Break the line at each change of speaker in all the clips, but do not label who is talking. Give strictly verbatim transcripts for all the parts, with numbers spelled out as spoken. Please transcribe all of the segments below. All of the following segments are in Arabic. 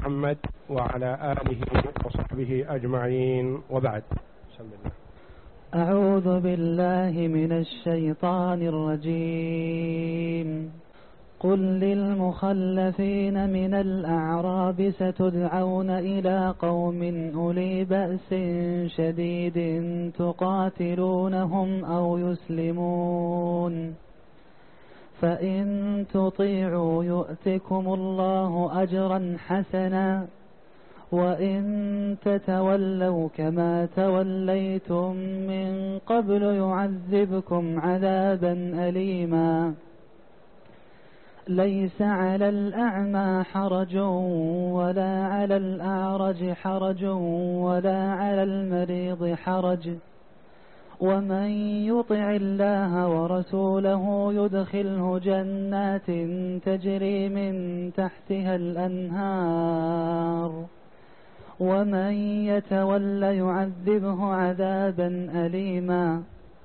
محمد وعلى آله وصحبه أجمعين، وبعد. بسم الله.
أعوذ بالله من الشيطان الرجيم. قل للمخلفين من الأعراب ستدعون إلى قوم أولي بأس شديد تقاتلونهم أو يسلمون، فإن تطيعوا يؤتكم الله أجرا حسنا، وإن تتولوا كما توليتم من قبل يعذبكم عذابا أليما. ليس على الأعمى حرج ولا على الأعرج حرج ولا على المريض حرج، ومن يطع الله ورسوله يدخله جنات تجري من تحتها الأنهار، ومن يتولى يعذبه عذابا أليما.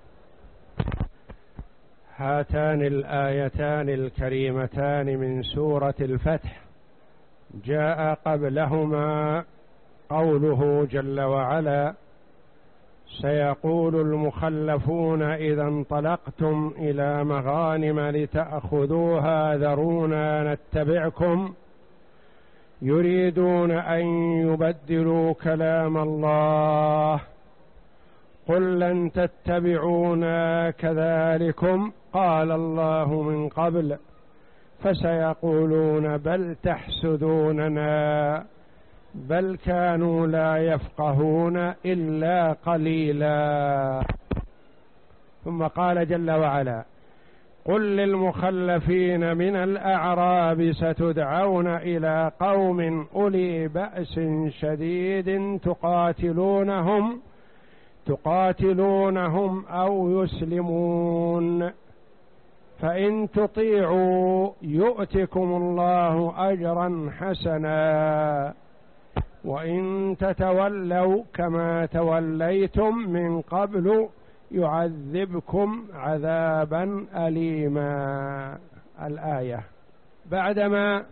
هاتان الآيتان الكريمتان من سورة الفتح جاء قبلهما قوله جل وعلا: سيقول المخلفون إذا انطلقتم إلى مغانم لتأخذوها ذرونا نتبعكم، يريدون أن يبدلوا كلام الله، قل لن تتبعونا كذلكم قال الله من قبل، فسيقولون بل تحسدوننا بل كانوا لا يفقهون إلا قليلا. ثم قال جل وعلا: قل للمخلفين من الأعراب ستدعون إلى قوم أولي بأس شديد تقاتلونهم تقاتلونهم أو يسلمون، فإن تطيعوا يؤتكم الله أجرا حسنا، وإن تتولوا كما توليتم من قبل يعذبكم عذابا أليما. الآية بعدما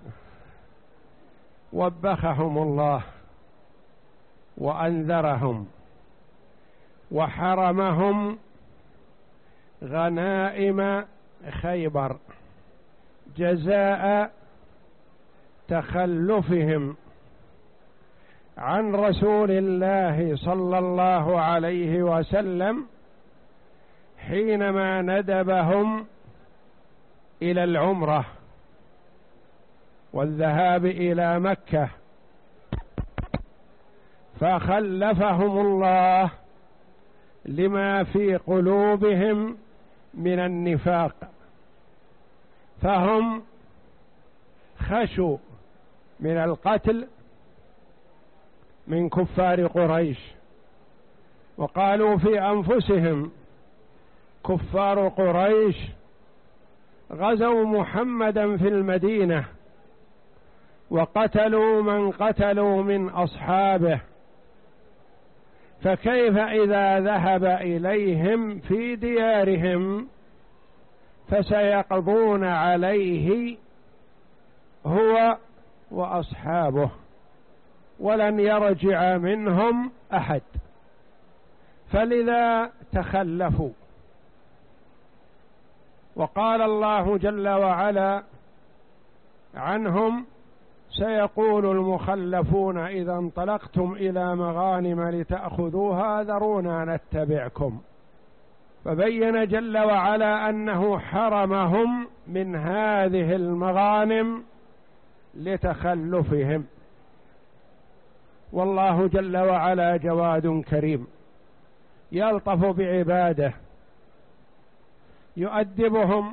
وبخهم الله وأنذرهم وحرمهم غنائم خيبر جزاء تخلفهم عن رسول الله صلى الله عليه وسلم حينما ندبهم إلى العمرة والذهاب إلى مكة، فخلفهم الله لما في قلوبهم من النفاق، فهم خشوا من القتل من كفار قريش، وقالوا في أنفسهم: كفار قريش غزوا محمدا في المدينة وقتلوا من قتلوا من أصحابه، فكيف إذا ذهب إليهم في ديارهم فسيقضون عليه هو وأصحابه ولن يرجع منهم أحد، فلذا تخلفوا. وقال الله جل وعلا عنهم: سيقول المخلفون إذا انطلقتم إلى مغانم لتأخذوها ذرونا نتبعكم، فبين جل وعلا أنه حرمهم من هذه المغانم لتخلفهم. والله جل وعلا جواد كريم يلطف بعباده، يؤدبهم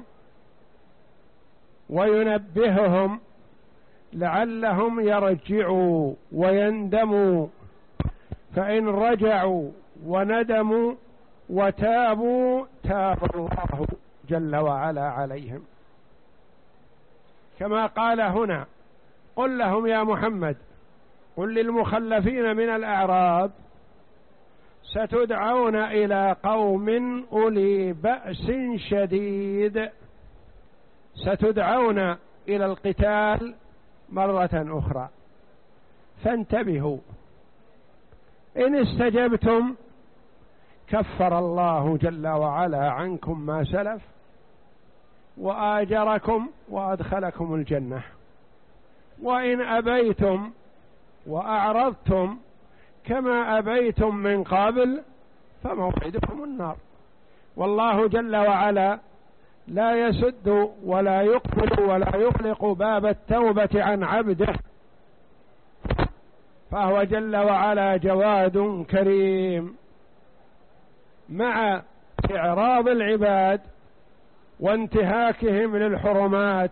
وينبههم لعلهم يرجعوا ويندموا، فإن رجعوا وندموا وتابوا تاب الله جل وعلا عليهم، كما قال هنا: قل لهم يا محمد، قل للمخلفين من الأعراب ستدعون إلى قوم أولي بأس شديد، ستدعون إلى القتال مرة أخرى، فانتبهوا. إن استجبتم كفر الله جل وعلا عنكم ما سلف وآجركم وأدخلكم الجنة، وإن أبيتم وأعرضتم كما أبيتم من قبل فموعدكم النار. والله جل وعلا لا يسد ولا يقبل ولا يغلق باب التوبة عن عبده، فهو جل وعلا جواد كريم. مع إعراض العباد وانتهاكهم للحرمات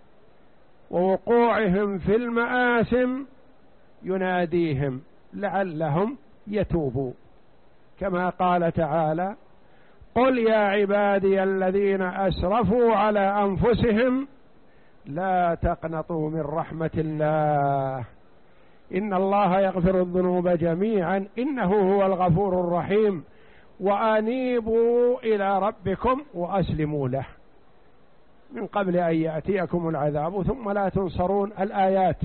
ووقوعهم في المآثم يناديهم لعلهم يتوبوا، كما قال تعالى: قل يا عبادي الذين أسرفوا على أنفسهم لا تقنطوا من رحمة الله إن الله يغفر الذنوب جميعا إنه هو الغفور الرحيم وأنيبوا إلى ربكم وأسلموا له من قبل أن يأتيكم العذاب ثم لا تنصرون. الآيات.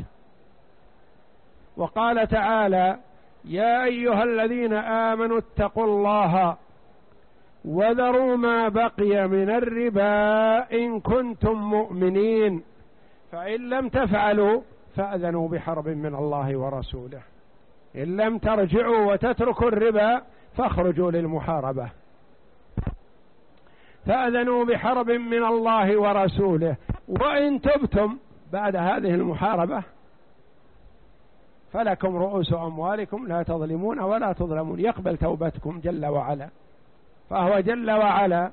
وقال تعالى: يا أيها الذين آمنوا اتقوا الله وذروا ما بقي من الربا إن كنتم مؤمنين فإن لم تفعلوا فأذنوا بحرب من الله ورسوله. إن لم ترجعوا وتتركوا الربا فاخرجوا للمحاربة، فأذنوا بحرب من الله ورسوله. وإن تبتم بعد هذه المحاربة فلكم رؤوس أموالكم لا تظلمون ولا تظلمون، يقبل توبتكم جل وعلا. فهو جل وعلا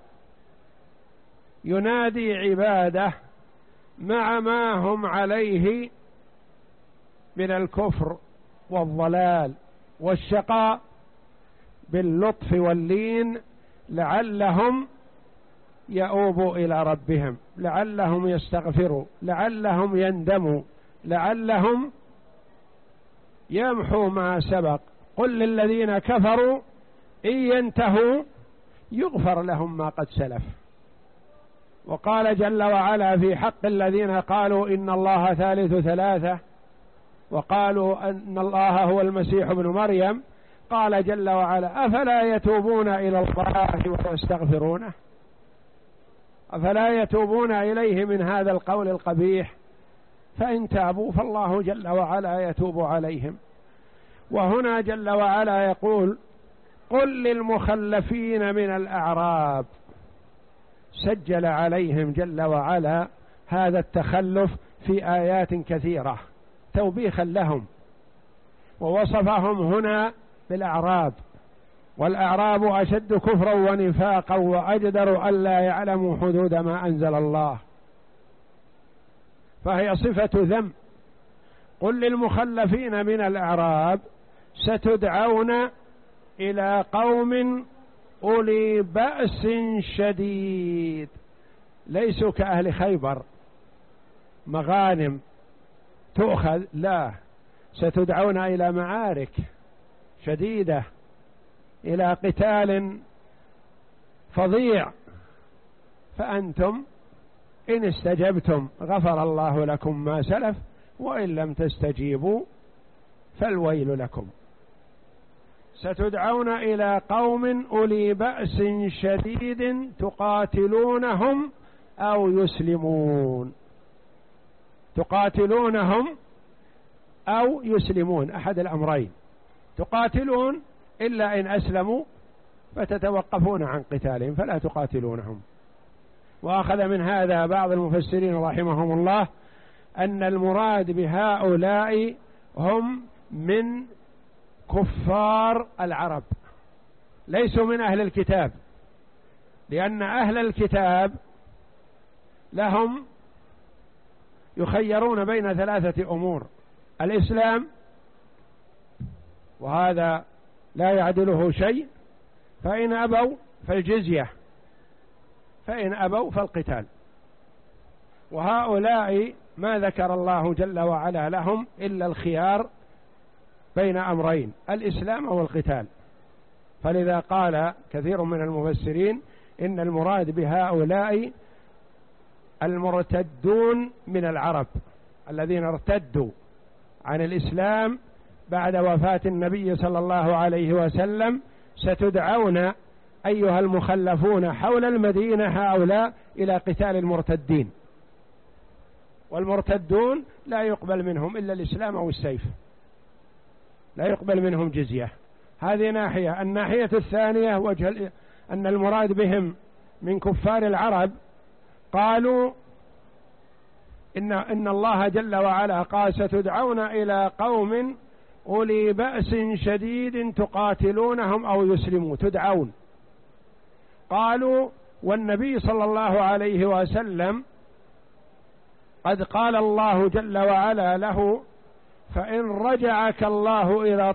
ينادي عباده مع ما هم عليه من الكفر والضلال والشقاء باللطف واللين لعلهم يؤوبوا إلى ربهم، لعلهم يستغفروا، لعلهم يندموا، لعلهم يمحوا ما سبق. قل للذين كفروا إن ينتهوا يغفر لهم ما قد سلف. وقال جل وعلا في حق الذين قالوا إن الله ثالث ثلاثة وقالوا أن الله هو المسيح ابن مريم، قال جل وعلا: أفلا يتوبون إلى الله ويستغفرونه؟ أفلا يتوبون إليه من هذا القول القبيح؟ فإن تابوا فالله جل وعلا يتوب عليهم. وهنا جل وعلا يقول: قل للمخلفين من الأعراب. سجل عليهم جل وعلا هذا التخلف في آيات كثيرة توبيخا لهم، ووصفهم هنا بالأعراب، والأعراب أشد كفرا ونفاقا وأجدر ألا يعلموا حدود ما أنزل الله، فهي صفة ذم. قل للمخلفين من الأعراب ستدعون إلى قوم أولي بأس شديد، ليسوا كأهل خيبر مغانم تؤخذ، لا، ستدعون إلى معارك شديدة، إلى قتال فظيع. فأنتم إن استجبتم غفر الله لكم ما سلف وإن لم تستجيبوا فالويل لكم. ستدعون إلى قوم أولي بأس شديد تقاتلونهم أو يسلمون. تقاتلونهم أو يسلمون، أحد الأمرين. تقاتلون إلا إن أسلموا فتتوقفون عن قتالهم فلا تقاتلونهم. وأخذ من هذا بعض المفسرين رحمهم الله أن المراد بهؤلاء هم من كفار العرب، ليسوا من أهل الكتاب، لأن أهل الكتاب لهم يخيرون بين ثلاثة أمور: الإسلام وهذا لا يعدله شيء، فإن أبوا فالجزية، فإن أبوا فالقتال. وهؤلاء ما ذكر الله جل وعلا لهم إلا الخيار بين أمرين: الإسلام أو القتال. فلذا قال كثير من المفسرين إن المراد بهؤلاء المرتدون من العرب الذين ارتدوا عن الإسلام بعد وفاة النبي صلى الله عليه وسلم ستدعون أيها المخلفون حول المدينة هؤلاء إلى قتال المرتدين، والمرتدون لا يقبل منهم إلا الإسلام أو السيف، لا يقبل منهم جزية. هذه ناحية. الناحية الثانية وجه أن المراد بهم من كفار العرب قالوا إن, إن الله جل وعلا قال ستدعون إلى قوم أولي بأس شديد تقاتلونهم أو يسلموا، تدعون. قالوا والنبي صلى الله عليه وسلم قد قال الله جل وعلا له فإن رجعك الله إلى